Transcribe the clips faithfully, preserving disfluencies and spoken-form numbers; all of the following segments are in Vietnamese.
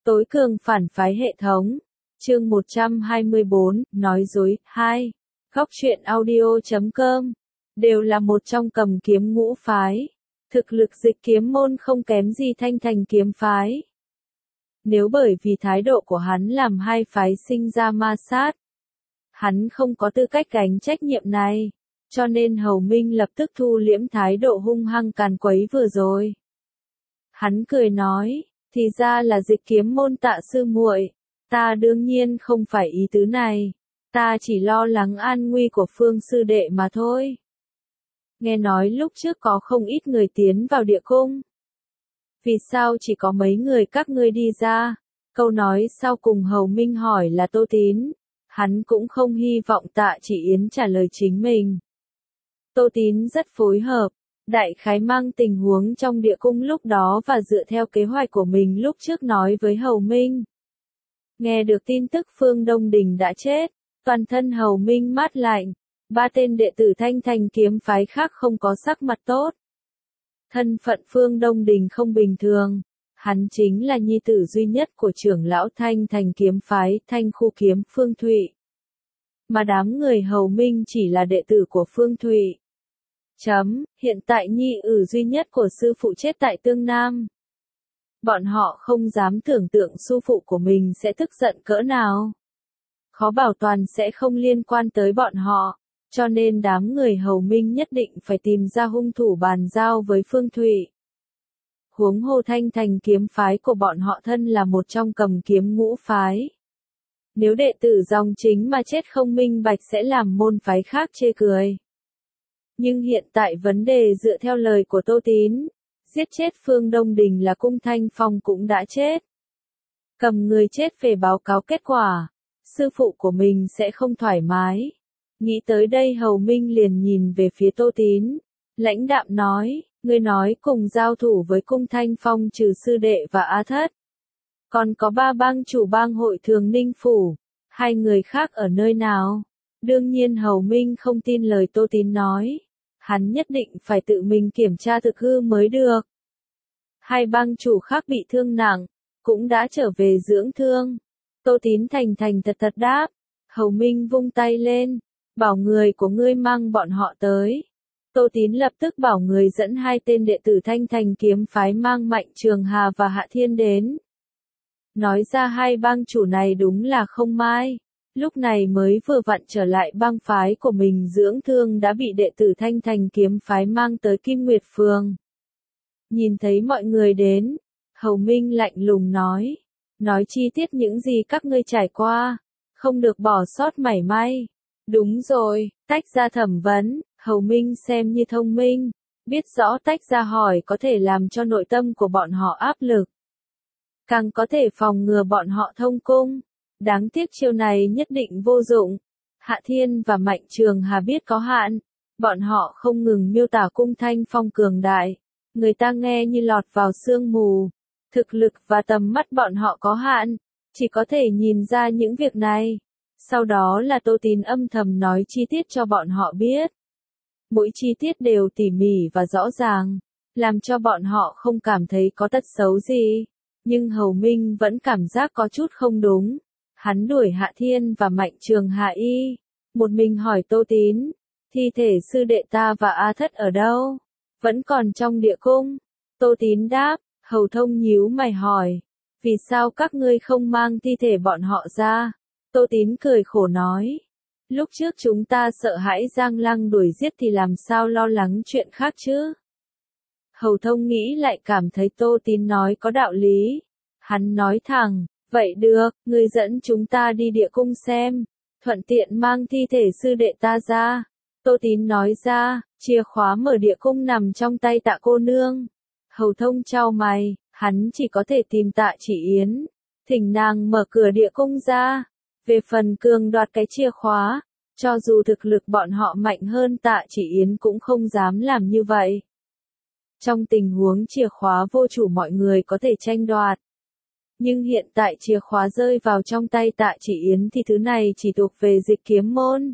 Tối cường phản phái hệ thống. Chương một trăm hai mươi bốn, nói dối, hai. Góc truyện audio chấm com. Đều là một trong cầm kiếm ngũ phái. Thực lực Dịch Kiếm môn không kém gì Thanh Thành kiếm phái. Nếu bởi vì thái độ của hắn làm hai phái sinh ra ma sát, hắn không có tư cách gánh trách nhiệm này, cho nên Hầu Minh lập tức thu liễm thái độ hung hăng càn quấy vừa rồi. Hắn cười nói, thì ra là Dịch Kiếm môn Tạ sư muội, ta đương nhiên không phải ý tứ này, ta chỉ lo lắng an nguy của Phương sư đệ mà thôi. Nghe nói lúc trước có không ít người tiến vào địa cung. Vì sao chỉ có mấy người các ngươi đi ra? Câu nói sau cùng Hầu Minh hỏi là Tô Tín. Hắn cũng không hy vọng Tạ Chỉ Yến trả lời chính mình. Tô Tín rất phối hợp, đại khái mang tình huống trong địa cung lúc đó và dựa theo kế hoạch của mình lúc trước nói với Hầu Minh. Nghe được tin tức Phương Đông Đình đã chết, toàn thân Hầu Minh mát lạnh, ba tên đệ tử Thanh Thành kiếm phái khác không có sắc mặt tốt. Thân phận Phương Đông Đình không bình thường, hắn chính là nhi tử duy nhất của trưởng lão Thanh Thành kiếm phái Thanh Khu kiếm Phương Thụy. Mà đám người Hầu Minh chỉ là đệ tử của Phương Thụy. Chấm, hiện tại nhi tử duy nhất của sư phụ chết tại Tương Nam. Bọn họ không dám tưởng tượng sư phụ của mình sẽ tức giận cỡ nào. Khó bảo toàn sẽ không liên quan tới bọn họ, cho nên đám người Hầu Minh nhất định phải tìm ra hung thủ bàn giao với Phương Thụy. Huống hồ Thanh Thành kiếm phái của bọn họ thân là một trong cầm kiếm ngũ phái. Nếu đệ tử dòng chính mà chết không minh bạch sẽ làm môn phái khác chê cười. Nhưng hiện tại vấn đề dựa theo lời của Tô Tín, giết chết Phương Đông Đình là Cung Thanh Phong cũng đã chết. Cầm người chết về báo cáo kết quả, sư phụ của mình sẽ không thoải mái. Nghĩ tới đây Hầu Minh liền nhìn về phía Tô Tín, lãnh đạm nói, ngươi nói cùng giao thủ với Cung Thanh Phong trừ sư đệ và Á Thất. Còn có ba bang chủ bang hội Thường Ninh Phủ, hai người khác ở nơi nào? Đương nhiên Hầu Minh không tin lời Tô Tín nói, hắn nhất định phải tự mình kiểm tra thực hư mới được. Hai bang chủ khác bị thương nặng, cũng đã trở về dưỡng thương. Tô Tín thành thành thật thật đáp, Hầu Minh vung tay lên, bảo người của ngươi mang bọn họ tới. Tô Tín lập tức bảo người dẫn hai tên đệ tử Thanh Thành kiếm phái mang Mạnh Trường Hà và Hạ Thiên đến. Nói ra hai bang chủ này đúng là không mai, lúc này mới vừa vặn trở lại bang phái của mình dưỡng thương đã bị đệ tử Thanh Thành kiếm phái mang tới Kim Nguyệt Phường. Nhìn thấy mọi người đến, Hầu Minh lạnh lùng nói, nói chi tiết những gì các ngươi trải qua, không được bỏ sót mảy may. Đúng rồi, tách ra thẩm vấn, Hầu Minh xem như thông minh, biết rõ tách ra hỏi có thể làm cho nội tâm của bọn họ áp lực. Càng có thể phòng ngừa bọn họ thông cung. Đáng tiếc chiêu này nhất định vô dụng. Hạ Thiên và Mạnh Trường Hà biết có hạn. Bọn họ không ngừng miêu tả Cung Thanh Phong cường đại. Người ta nghe như lọt vào sương mù. Thực lực và tầm mắt bọn họ có hạn. Chỉ có thể nhìn ra những việc này. Sau đó là Tô Tín âm thầm nói chi tiết cho bọn họ biết. Mỗi chi tiết đều tỉ mỉ và rõ ràng. Làm cho bọn họ không cảm thấy có tật xấu gì. Nhưng Hầu Minh vẫn cảm giác có chút không đúng. Hắn đuổi Hạ Thiên và Mạnh Trường Hạ y. Một mình hỏi Tô Tín. Thi thể sư đệ ta và Á Thất ở đâu? Vẫn còn trong địa cung. Tô Tín đáp. Hầu Thông nhíu mày hỏi. Vì sao các ngươi không mang thi thể bọn họ ra? Tô Tín cười khổ nói. Lúc trước chúng ta sợ hãi Giang Lăng đuổi giết thì làm sao lo lắng chuyện khác chứ? Hầu Thông nghĩ lại cảm thấy Tô Tín nói có đạo lý. Hắn nói thẳng, vậy được, ngươi dẫn chúng ta đi địa cung xem, thuận tiện mang thi thể sư đệ ta ra. Tô Tín nói ra, chìa khóa mở địa cung nằm trong tay Tạ cô nương. Hầu Thông chau mày, hắn chỉ có thể tìm Tạ Chỉ Yến, thỉnh nàng mở cửa địa cung ra. Về phần cường đoạt cái chìa khóa, cho dù thực lực bọn họ mạnh hơn Tạ Chỉ Yến cũng không dám làm như vậy. Trong tình huống chìa khóa vô chủ mọi người có thể tranh đoạt. Nhưng hiện tại chìa khóa rơi vào trong tay Tạ Chỉ Yến thì thứ này chỉ thuộc về Dịch Kiếm môn.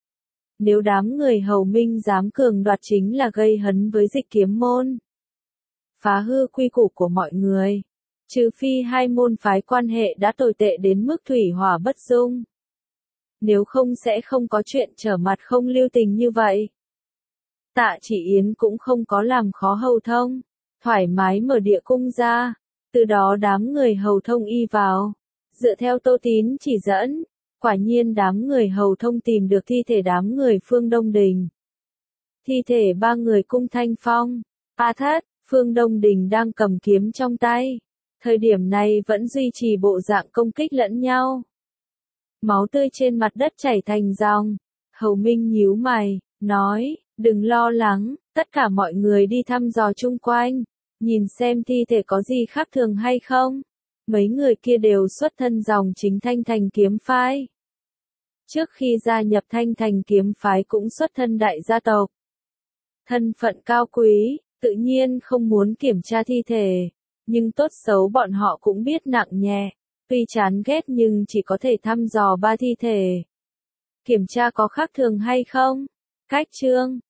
Nếu đám người Hầu Minh dám cường đoạt chính là gây hấn với Dịch Kiếm môn. Phá hư quy củ của mọi người. Trừ phi hai môn phái quan hệ đã tồi tệ đến mức thủy hỏa bất dung. Nếu không sẽ không có chuyện trở mặt không lưu tình như vậy. Tạ Chỉ Yến cũng không có làm khó Hầu Thông, thoải mái mở địa cung ra, từ đó đám người Hầu Thông y vào. Dựa theo Tô Tín chỉ dẫn, quả nhiên đám người Hầu Thông tìm được thi thể đám người Phương Đông Đình. Thi thể ba người Cung Thanh Phong, A Thất, Phương Đông Đình đang cầm kiếm trong tay. Thời điểm này vẫn duy trì bộ dạng công kích lẫn nhau. Máu tươi trên mặt đất chảy thành dòng. Hầu Minh nhíu mày, nói, đừng lo lắng, tất cả mọi người đi thăm dò chung quanh, nhìn xem thi thể có gì khác thường hay không. Mấy người kia đều xuất thân dòng chính Thanh Thành kiếm phái. Trước khi gia nhập Thanh Thành kiếm phái cũng xuất thân đại gia tộc. Thân phận cao quý, tự nhiên không muốn kiểm tra thi thể, nhưng tốt xấu bọn họ cũng biết nặng nhẹ, tuy chán ghét nhưng chỉ có thể thăm dò ba thi thể. Kiểm tra có khác thường hay không? Cách chương